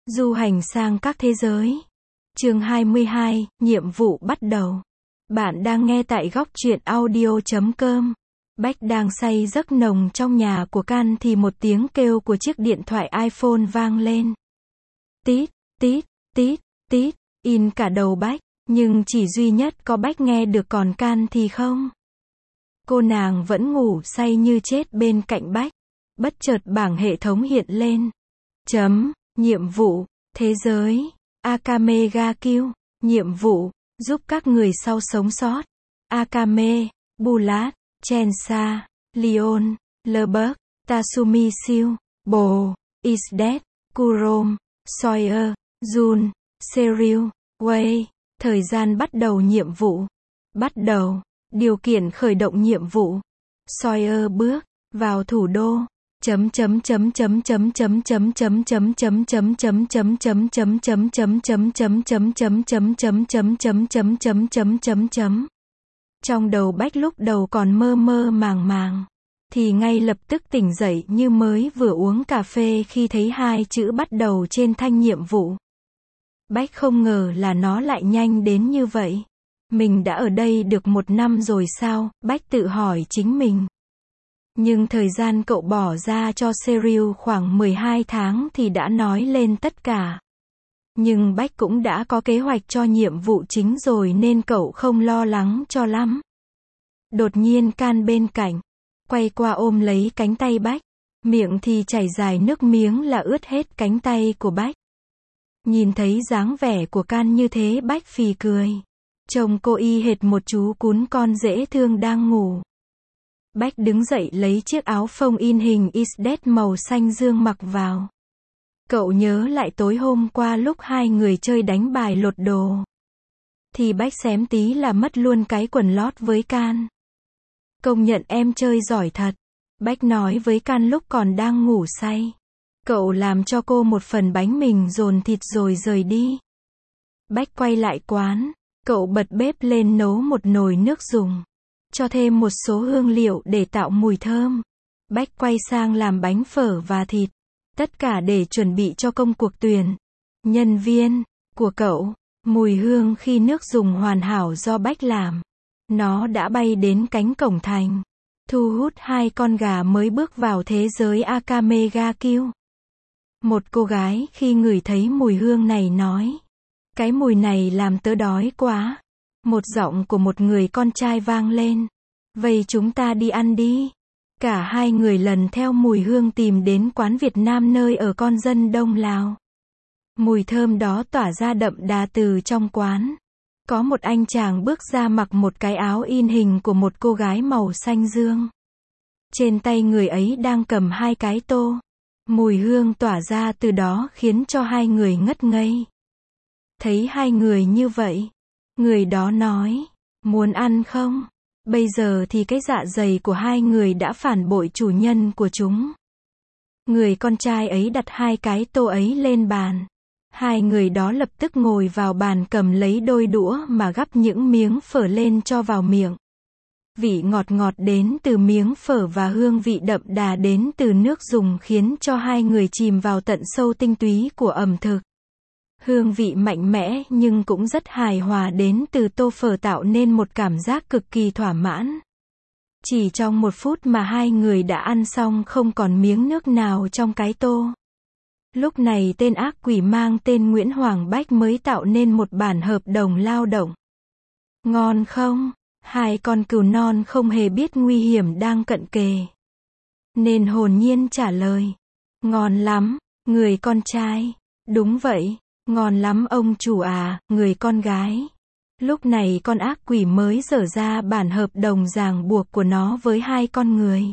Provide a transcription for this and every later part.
Du hành sang các thế giới. Chương 22, nhiệm vụ bắt đầu. Bạn đang nghe tại góc truyện audio.com. Bách đang say giấc nồng trong nhà của Can thì một tiếng kêu của chiếc điện thoại iPhone vang lên. Tít, tít, tít, tít, in cả đầu Bách, nhưng chỉ duy nhất có Bách nghe được còn Can thì không. Cô nàng vẫn ngủ say như chết bên cạnh Bách. Bất chợt bảng hệ thống hiện lên. Nhiệm vụ, thế giới, Akame ga Kill, nhiệm vụ, giúp các người sau sống sót. Akame, Bulat, Chensa, Leon, Leberg, Tatsumi Siêu, Bồ, Is Dead, Kurom, Sawyer, Jun, Serial, Wei. Thời gian bắt đầu nhiệm vụ. Bắt đầu. Điều kiện khởi động nhiệm vụ. Sawyer bước vào thủ đô. Trong đầu Bách lúc đầu còn mơ mơ màng màng, thì ngay lập tức tỉnh dậy như mới vừa uống cà phê khi thấy hai chữ bắt đầu trên thanh nhiệm vụ. Bách không ngờ là nó lại nhanh đến như vậy. Mình đã ở đây được 1 năm rồi sao? Bách tự hỏi chính mình. Nhưng thời gian cậu bỏ ra cho Serial khoảng 12 tháng thì đã nói lên tất cả. Nhưng Bách cũng đã có kế hoạch cho nhiệm vụ chính rồi nên cậu không lo lắng cho lắm. Đột nhiên Can bên cạnh quay qua ôm lấy cánh tay Bách, miệng thì chảy dài nước miếng là ướt hết cánh tay của Bách. Nhìn thấy dáng vẻ của Can như thế Bách phì cười. Trông cô y hệt một chú cún con dễ thương đang ngủ. Bách đứng dậy lấy chiếc áo phông in hình Is Dead màu xanh dương mặc vào. Cậu nhớ lại tối hôm qua lúc hai người chơi đánh bài lột đồ. Thì Bách xém tí là mất luôn cái quần lót với Can. Công nhận em chơi giỏi thật. Bách nói với Can lúc còn đang ngủ say. Cậu làm cho cô một phần bánh mình dồn thịt rồi rời đi. Bách quay lại quán. Cậu bật bếp lên nấu một nồi nước dùng. Cho thêm một số hương liệu để tạo mùi thơm. Bách quay sang làm bánh phở và thịt. Tất cả để chuẩn bị cho công cuộc tuyển nhân viên của cậu. Mùi hương khi nước dùng hoàn hảo do Bách làm. Nó đã bay đến cánh cổng thành. Thu hút hai con gà mới bước vào thế giới Akame ga Kill. Một cô gái khi ngửi thấy mùi hương này nói. Cái mùi này làm tớ đói quá. Một giọng của một người con trai vang lên. Vậy chúng ta đi ăn đi. Cả hai người lần theo mùi hương tìm đến quán Việt Nam nơi ở con dân Đông Lào. Mùi thơm đó tỏa ra đậm đà từ trong quán. Có một anh chàng bước ra mặc một cái áo in hình của một cô gái màu xanh dương. Trên tay người ấy đang cầm 2 cái tô. Mùi hương tỏa ra từ đó khiến cho hai người ngất ngây. Thấy hai người như vậy, người đó nói, muốn ăn không? Bây giờ thì cái dạ dày của hai người đã phản bội chủ nhân của chúng. Người con trai ấy đặt 2 cái tô ấy lên bàn. Hai người đó lập tức ngồi vào bàn cầm lấy đôi đũa mà gắp những miếng phở lên cho vào miệng. Vị ngọt ngọt đến từ miếng phở và hương vị đậm đà đến từ nước dùng khiến cho hai người chìm vào tận sâu tinh túy của ẩm thực. Hương vị mạnh mẽ nhưng cũng rất hài hòa đến từ tô phở tạo nên một cảm giác cực kỳ thỏa mãn. Chỉ trong 1 phút mà hai người đã ăn xong không còn miếng nước nào trong cái tô. Lúc này tên ác quỷ mang tên Nguyễn Hoàng Bách mới tạo nên một bản hợp đồng lao động. Ngon không? Hai con cừu non không hề biết nguy hiểm đang cận kề. Nên hồn nhiên trả lời. Ngon lắm, người con trai. Đúng vậy. Ngon lắm ông chủ à, người con gái. Lúc này con ác quỷ mới dở ra bản hợp đồng ràng buộc của nó với hai con người.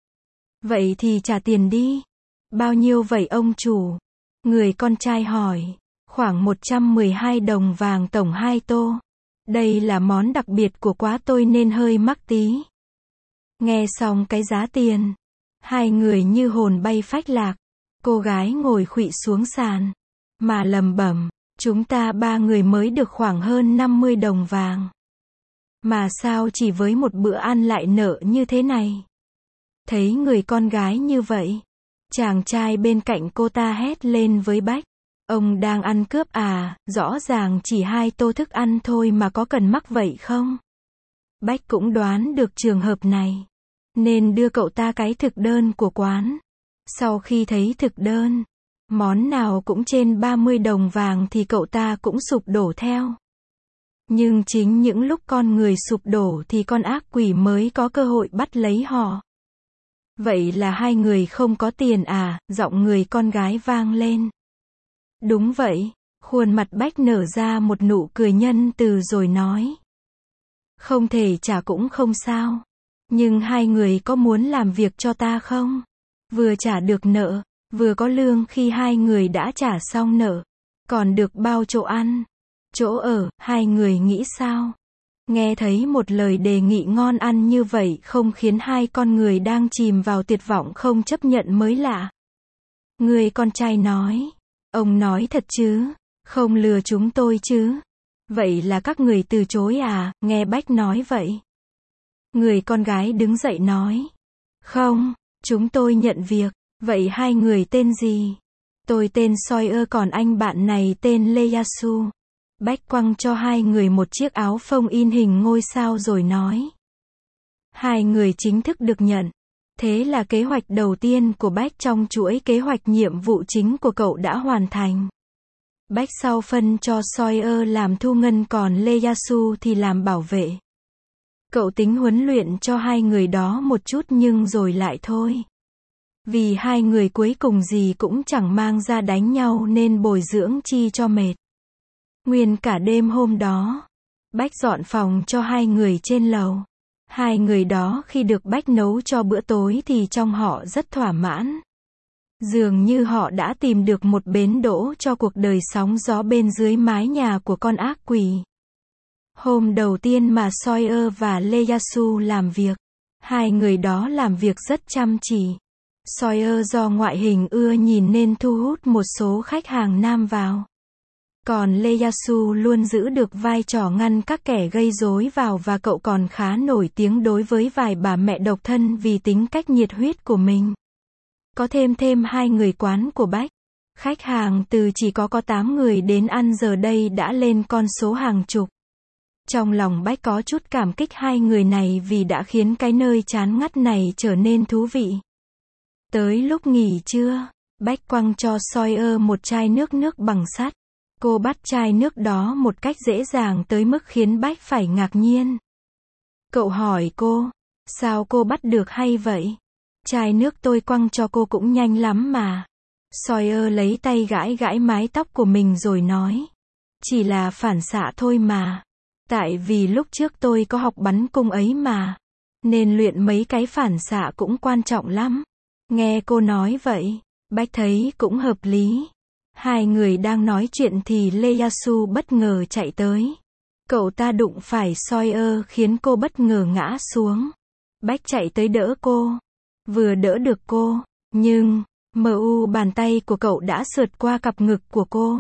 Vậy thì trả tiền đi. Bao nhiêu vậy ông chủ? Người con trai hỏi. Khoảng 112 đồng vàng tổng 2 tô. Đây là món đặc biệt của quá tôi nên hơi mắc tí. Nghe xong cái giá tiền. Hai người như hồn bay phách lạc. Cô gái ngồi khuỵu xuống sàn. Mà lầm bẩm, chúng ta 3 người mới được khoảng hơn 50 đồng vàng. Mà sao chỉ với một bữa ăn lại nợ như thế này? Thấy người con gái như vậy, chàng trai bên cạnh cô ta hét lên với Bách. Ông đang ăn cướp à, rõ ràng chỉ 2 tô thức ăn thôi mà có cần mắc vậy không? Bách cũng đoán được trường hợp này, nên đưa cậu ta cái thực đơn của quán. Sau khi thấy thực đơn, món nào cũng trên 30 đồng vàng thì cậu ta cũng sụp đổ theo. Nhưng chính những lúc con người sụp đổ thì con ác quỷ mới có cơ hội bắt lấy họ. Vậy là 2 người không có tiền à, giọng người con gái vang lên. Đúng vậy, khuôn mặt Bách nở ra một nụ cười nhân từ rồi nói. Không thể trả cũng không sao. Nhưng 2 người có muốn làm việc cho ta không? Vừa trả được nợ, vừa có lương khi 2 người đã trả xong nợ. Còn được bao chỗ ăn, chỗ ở, 2 người nghĩ sao? Nghe thấy một lời đề nghị ngon ăn như vậy không khiến 2 con người đang chìm vào tuyệt vọng không chấp nhận mới lạ. Người con trai nói. Ông nói thật chứ? Không lừa chúng tôi chứ? Vậy là các người từ chối à? Nghe Bách nói vậy. Người con gái đứng dậy nói. Không, chúng tôi nhận việc. Vậy 2 người tên gì? Tôi tên Sawyer còn anh bạn này tên Ieyasu. Bách quăng cho 2 người một chiếc áo phông in hình ngôi sao rồi nói. 2 người chính thức được nhận. Thế là kế hoạch đầu tiên của Bách trong chuỗi kế hoạch nhiệm vụ chính của cậu đã hoàn thành. Bách sau phân cho Sawyer làm thu ngân còn Ieyasu thì làm bảo vệ. Cậu tính huấn luyện cho 2 người đó một chút nhưng rồi lại thôi. Vì 2 người cuối cùng gì cũng chẳng mang ra đánh nhau nên bồi dưỡng chi cho mệt. Nguyên cả đêm hôm đó, Bách dọn phòng cho 2 người trên lầu. 2 người đó khi được Bách nấu cho bữa tối thì trong họ rất thỏa mãn. Dường như họ đã tìm được một bến đỗ cho cuộc đời sóng gió bên dưới mái nhà của con ác quỷ. Hôm đầu tiên mà Sawyer và Ieyasu làm việc, 2 người đó làm việc rất chăm chỉ. Sawyer do ngoại hình ưa nhìn nên thu hút một số khách hàng nam vào. Còn Ieyasu luôn giữ được vai trò ngăn các kẻ gây rối vào và cậu còn khá nổi tiếng đối với vài bà mẹ độc thân vì tính cách nhiệt huyết của mình. Có thêm 2 người quán của Bách. Khách hàng từ chỉ có 8 người đến ăn giờ đây đã lên con số hàng chục. Trong lòng Bách có chút cảm kích 2 người này vì đã khiến cái nơi chán ngắt này trở nên thú vị. Tới lúc nghỉ trưa, Bách quăng cho Sawyer một chai nước bằng sắt. Cô bắt chai nước đó một cách dễ dàng tới mức khiến Bách phải ngạc nhiên. Cậu hỏi cô, sao cô bắt được hay vậy? Chai nước tôi quăng cho cô cũng nhanh lắm mà. Sawyer lấy tay gãi mái tóc của mình rồi nói. Chỉ là phản xạ thôi mà. Tại vì lúc trước tôi có học bắn cung ấy mà. Nên luyện mấy cái phản xạ cũng quan trọng lắm. Nghe cô nói vậy, Bách thấy cũng hợp lý. 2 người đang nói chuyện thì Ieyasu bất ngờ chạy tới. Cậu ta đụng phải Sawyer khiến cô bất ngờ ngã xuống. Bách chạy tới đỡ cô. Vừa đỡ được cô, nhưng, bàn tay của cậu đã sượt qua cặp ngực của cô.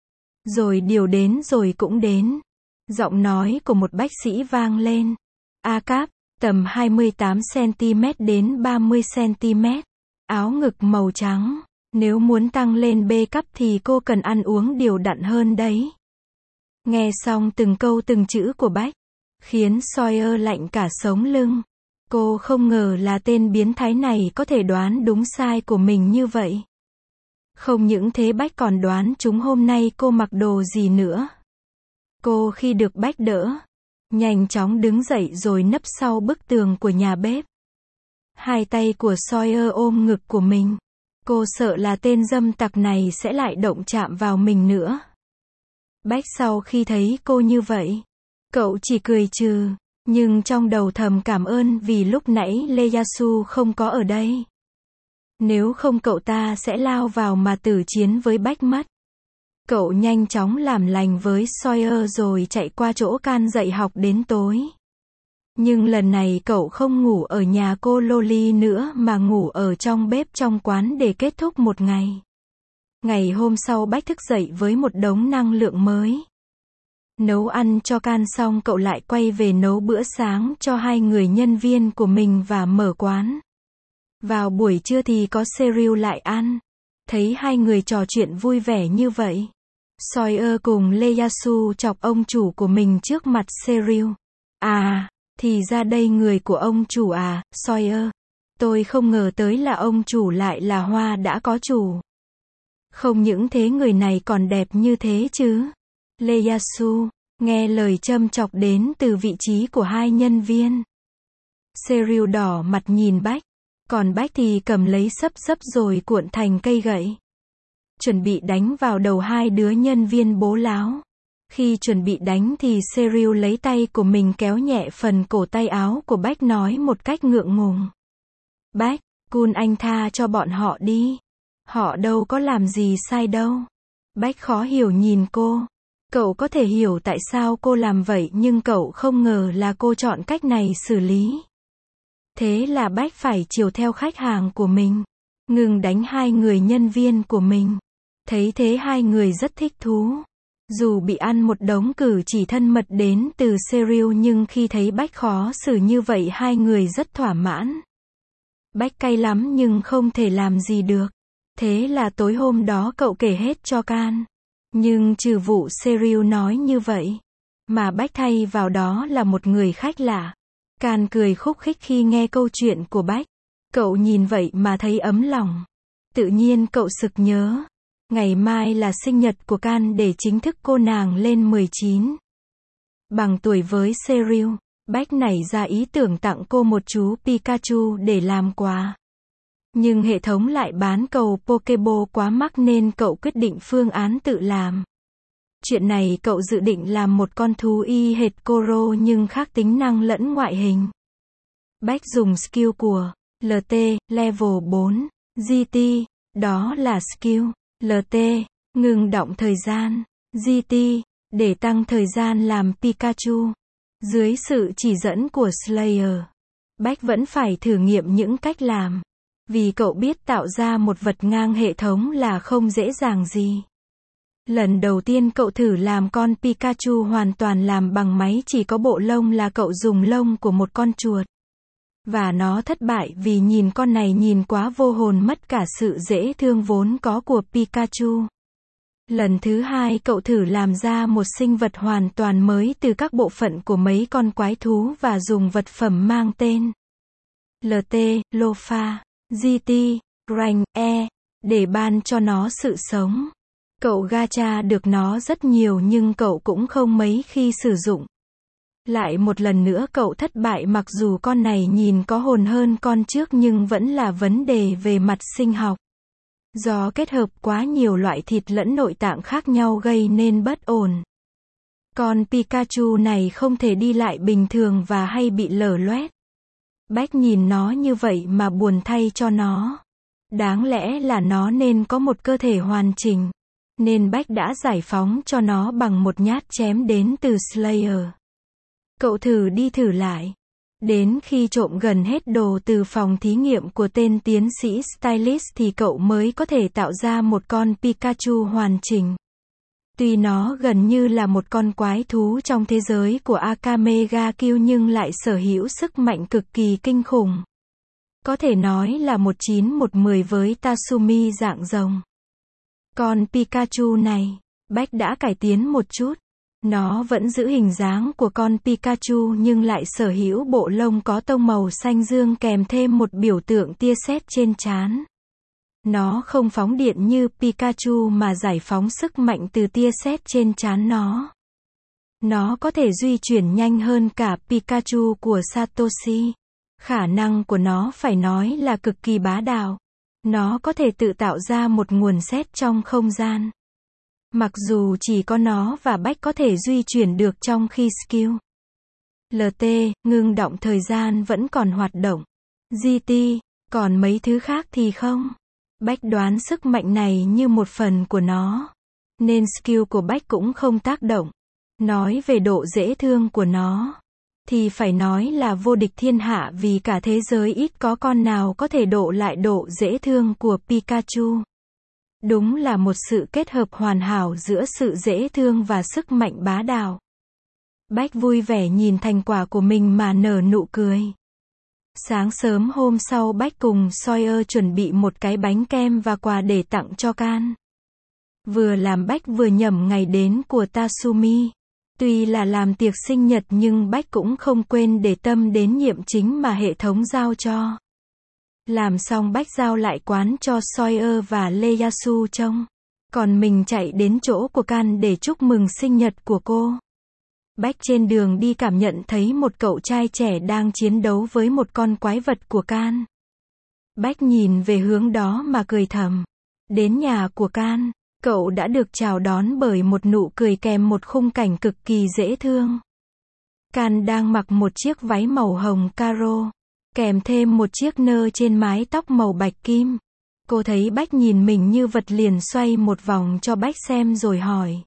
Rồi điều đến rồi cũng đến. Giọng nói của một bác sĩ vang lên. A cap, tầm 28cm đến 30cm. Áo ngực màu trắng. Nếu muốn tăng lên B cấp thì cô cần ăn uống điều đặn hơn đấy. Nghe xong từng câu từng chữ của Bách, khiến Sawyer lạnh cả sống lưng. Cô không ngờ là tên biến thái này có thể đoán đúng sai của mình như vậy. Không những thế Bách còn đoán chúng hôm nay cô mặc đồ gì nữa. Cô khi được Bách đỡ, nhanh chóng đứng dậy rồi nấp sau bức tường của nhà bếp. 2 tay của Sawyer ôm ngực của mình. Cô sợ là tên dâm tặc này sẽ lại động chạm vào mình nữa. Bách sau khi thấy cô như vậy, cậu chỉ cười trừ, nhưng trong đầu thầm cảm ơn vì lúc nãy Ieyasu không có ở đây. Nếu không cậu ta sẽ lao vào mà tử chiến với Bách mất. Cậu nhanh chóng làm lành với Sawyer rồi chạy qua chỗ Can dạy học đến tối. Nhưng lần này cậu không ngủ ở nhà cô Loli nữa mà ngủ ở trong bếp trong quán để kết thúc một ngày. Ngày hôm sau Bách thức dậy với một đống năng lượng mới. Nấu ăn cho Can xong cậu lại quay về nấu bữa sáng cho 2 người nhân viên của mình và mở quán. Vào buổi trưa thì có cereal lại ăn. Thấy hai người trò chuyện vui vẻ như vậy, Sawyer cùng Ieyasu chọc ông chủ của mình trước mặt Cheryl. À, thì ra đây người của ông chủ à, Sawyer. Tôi không ngờ tới là ông chủ lại là hoa đã có chủ. Không những thế người này còn đẹp như thế chứ. Ieyasu, nghe lời châm chọc đến từ vị trí của hai nhân viên. Cheryl đỏ mặt nhìn Bách, còn Bách thì cầm lấy xấp rồi cuộn thành cây gậy. Chuẩn bị đánh vào đầu hai đứa nhân viên bố láo. Khi chuẩn bị đánh thì Cheryl lấy tay của mình kéo nhẹ phần cổ tay áo của Bách nói một cách ngượng ngùng. Bách, Kun anh tha cho bọn họ đi. Họ đâu có làm gì sai đâu. Bách khó hiểu nhìn cô. Cậu có thể hiểu tại sao cô làm vậy nhưng cậu không ngờ là cô chọn cách này xử lý. Thế là Bách phải chiều theo khách hàng của mình. Ngừng đánh hai người nhân viên của mình. Thấy thế hai người rất thích thú. Dù bị ăn một đống cử chỉ thân mật đến từ Cheryl nhưng khi thấy Bách khó xử như vậy hai người rất thỏa mãn. Bách cay lắm nhưng không thể làm gì được. Thế là tối hôm đó cậu kể hết cho Can. Nhưng trừ vụ Cheryl nói như vậy, mà Bách thay vào đó là một người khách lạ. Can cười khúc khích khi nghe câu chuyện của Bách. Cậu nhìn vậy mà thấy ấm lòng. Tự nhiên cậu sực nhớ. Ngày mai là sinh nhật của Can để chính thức cô nàng lên 19. Bằng tuổi với Cheryl, Bách nảy ra ý tưởng tặng cô một chú Pikachu để làm quà. Nhưng hệ thống lại bán cầu Pokéball quá mắc nên cậu quyết định phương án tự làm. Chuyện này cậu dự định làm một con thú y hệt Koro nhưng khác tính năng lẫn ngoại hình. Bách dùng skill của LT, level 4, GT, đó là skill LT, ngừng động thời gian, GT, để tăng thời gian làm Pikachu. Dưới sự chỉ dẫn của Slayer, Bách vẫn phải thử nghiệm những cách làm. Vì cậu biết tạo ra một vật ngang hệ thống là không dễ dàng gì. Lần đầu tiên cậu thử làm con Pikachu hoàn toàn làm bằng máy chỉ có bộ lông là cậu dùng lông của một con chuột. Và nó thất bại vì nhìn con này nhìn quá vô hồn mất cả sự dễ thương vốn có của Pikachu. Lần thứ hai cậu thử làm ra một sinh vật hoàn toàn mới từ các bộ phận của mấy con quái thú và dùng vật phẩm mang tên LT, Lofa, GT, Rank, E, để ban cho nó sự sống. Cậu gacha được nó rất nhiều nhưng cậu cũng không mấy khi sử dụng. Lại một lần nữa cậu thất bại mặc dù con này nhìn có hồn hơn con trước nhưng vẫn là vấn đề về mặt sinh học. Do kết hợp quá nhiều loại thịt lẫn nội tạng khác nhau gây nên bất ổn. Con Pikachu này không thể đi lại bình thường và hay bị lở loét. Bách nhìn nó như vậy mà buồn thay cho nó. Đáng lẽ là nó nên có một cơ thể hoàn chỉnh. Nên Bách đã giải phóng cho nó bằng một nhát chém đến từ Slayer. Cậu thử đi thử lại. Đến khi trộm gần hết đồ từ phòng thí nghiệm của tên tiến sĩ Stylist thì cậu mới có thể tạo ra một con Pikachu hoàn chỉnh. Tuy nó gần như là một con quái thú trong thế giới của Akamega Kill nhưng lại sở hữu sức mạnh cực kỳ kinh khủng. Có thể nói là 19-1-10 với Tatsumi dạng rồng. Con Pikachu này, Bách đã cải tiến một chút. Nó vẫn giữ hình dáng của con Pikachu nhưng lại sở hữu bộ lông có tông màu xanh dương kèm thêm một biểu tượng tia sét trên trán. Nó không phóng điện như Pikachu mà giải phóng sức mạnh từ tia sét trên trán nó. Nó có thể di chuyển nhanh hơn cả Pikachu của Satoshi. Khả năng của nó phải nói là cực kỳ bá đạo. Nó có thể tự tạo ra một nguồn sét trong không gian. Mặc dù chỉ có nó và Bách có thể di chuyển được trong khi skill LT, ngưng động thời gian vẫn còn hoạt động. GT, còn mấy thứ khác thì không. Bách đoán sức mạnh này như một phần của nó. Nên skill của Bách cũng không tác động. Nói về độ dễ thương của nó, thì phải nói là vô địch thiên hạ vì cả thế giới ít có con nào có thể độ lại độ dễ thương của Pikachu. Đúng là một sự kết hợp hoàn hảo giữa sự dễ thương và sức mạnh bá đạo. Bách vui vẻ nhìn thành quả của mình mà nở nụ cười. Sáng sớm hôm sau Bách cùng Sawyer chuẩn bị một cái bánh kem và quà để tặng cho Can. Vừa làm Bách vừa nhẩm ngày đến của Tatsumi. Tuy là làm tiệc sinh nhật nhưng Bách cũng không quên để tâm đến nhiệm chính mà hệ thống giao cho. Làm xong Bách giao lại quán cho Sawyer và Ieyasu trông. Còn mình chạy đến chỗ của Can để chúc mừng sinh nhật của cô. Bách trên đường đi cảm nhận thấy một cậu trai trẻ đang chiến đấu với một con quái vật của Can. Bách nhìn về hướng đó mà cười thầm. Đến nhà của Can, cậu đã được chào đón bởi một nụ cười kèm một khung cảnh cực kỳ dễ thương. Can đang mặc một chiếc váy màu hồng caro, kèm thêm một chiếc nơ trên mái tóc màu bạch kim. Cô thấy Bách nhìn mình như vật liền xoay một vòng cho Bách xem rồi hỏi.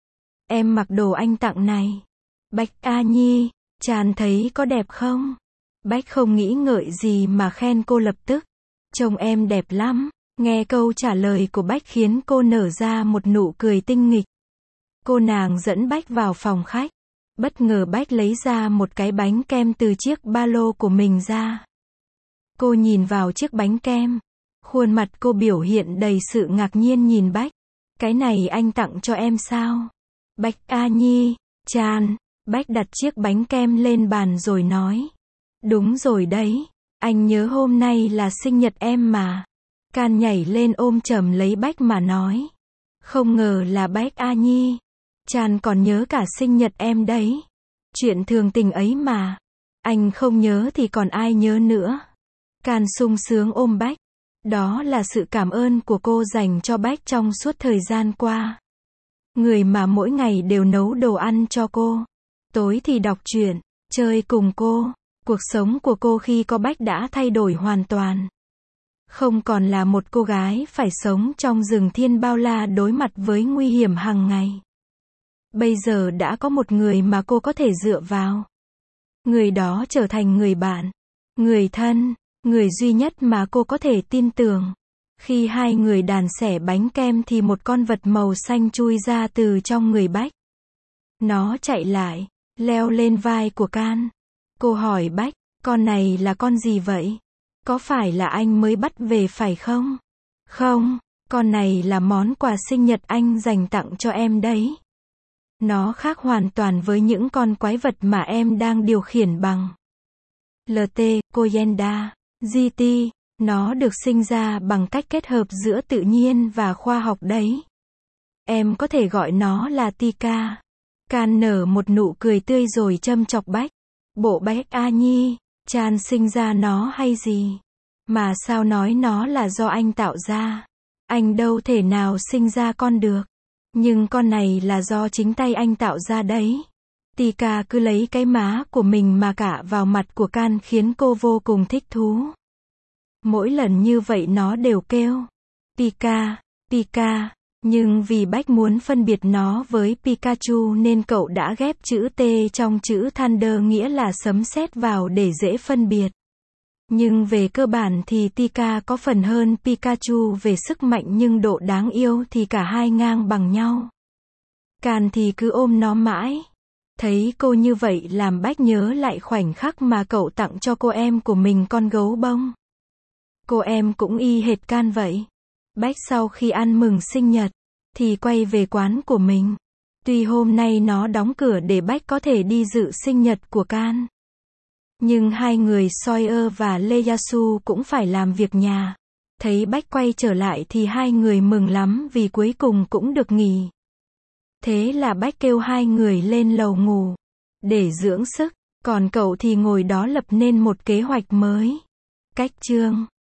Em mặc đồ anh tặng này. Bách A Nhi, Chan thấy có đẹp không? Bách không nghĩ ngợi gì mà khen cô lập tức. Trông em đẹp lắm. Nghe câu trả lời của Bách khiến cô nở ra một nụ cười tinh nghịch. Cô nàng dẫn Bách vào phòng khách. Bất ngờ Bách lấy ra một cái bánh kem từ chiếc ba lô của mình ra. Cô nhìn vào chiếc bánh kem. Khuôn mặt cô biểu hiện đầy sự ngạc nhiên nhìn Bách. Cái này anh tặng cho em sao? Bách A Nhi, Chan. Bách đặt chiếc bánh kem lên bàn rồi nói. Đúng rồi đấy. Anh nhớ hôm nay là sinh nhật em mà. Can nhảy lên ôm chầm lấy Bách mà nói. Không ngờ là Bách A Nhi. Chan còn nhớ cả sinh nhật em đấy. Chuyện thường tình ấy mà. Anh không nhớ thì còn ai nhớ nữa. Can sung sướng ôm Bách. Đó là sự cảm ơn của cô dành cho Bách trong suốt thời gian qua. Người mà mỗi ngày đều nấu đồ ăn cho cô. Tối thì đọc truyện, chơi cùng cô. Cuộc sống của cô khi có Bách đã thay đổi hoàn toàn. Không còn là một cô gái phải sống trong rừng thiên bao la đối mặt với nguy hiểm hàng ngày. Bây giờ đã có một người mà cô có thể dựa vào. Người đó trở thành người bạn, người thân, người duy nhất mà cô có thể tin tưởng. Khi hai người đàn xẻ bánh kem thì một con vật màu xanh chui ra từ trong người Bách. Nó chạy lại, leo lên vai của Can. Cô hỏi Bách, con này là con gì vậy? Có phải là anh mới bắt về phải không? Không, con này là món quà sinh nhật anh dành tặng cho em đấy. Nó khác hoàn toàn với những con quái vật mà em đang điều khiển bằng LT, Koyenda, GT. Nó được sinh ra bằng cách kết hợp giữa tự nhiên và khoa học đấy. Em có thể gọi nó là Tika. Can nở một nụ cười tươi rồi châm chọc Bách. Bộ Bách A Nhi, Chan sinh ra nó hay gì? Mà sao nói nó là do anh tạo ra? Anh đâu thể nào sinh ra con được. Nhưng con này là do chính tay anh tạo ra đấy. Tika cứ lấy cái má của mình mà cạ vào mặt của Can khiến cô vô cùng thích thú. Mỗi lần như vậy nó đều kêu Pika, Pika. Nhưng vì Bách muốn phân biệt nó với Pikachu nên cậu đã ghép chữ T trong chữ Thunder nghĩa là sấm sét vào để dễ phân biệt. Nhưng về cơ bản thì Tika có phần hơn Pikachu về sức mạnh nhưng độ đáng yêu thì cả hai ngang bằng nhau. Can thì cứ ôm nó mãi. Thấy cô như vậy làm Bách nhớ lại khoảnh khắc mà cậu tặng cho cô em của mình con gấu bông. Cô em cũng y hệt Can vậy. Bách sau khi ăn mừng sinh nhật, thì quay về quán của mình. Tuy hôm nay nó đóng cửa để Bách có thể đi dự sinh nhật của Can. Nhưng hai người Sawyer và Ieyasu cũng phải làm việc nhà. Thấy Bách quay trở lại thì hai người mừng lắm vì cuối cùng cũng được nghỉ. Thế là Bách kêu hai người lên lầu ngủ, để dưỡng sức. Còn cậu thì ngồi đó lập nên một kế hoạch mới. Cách chương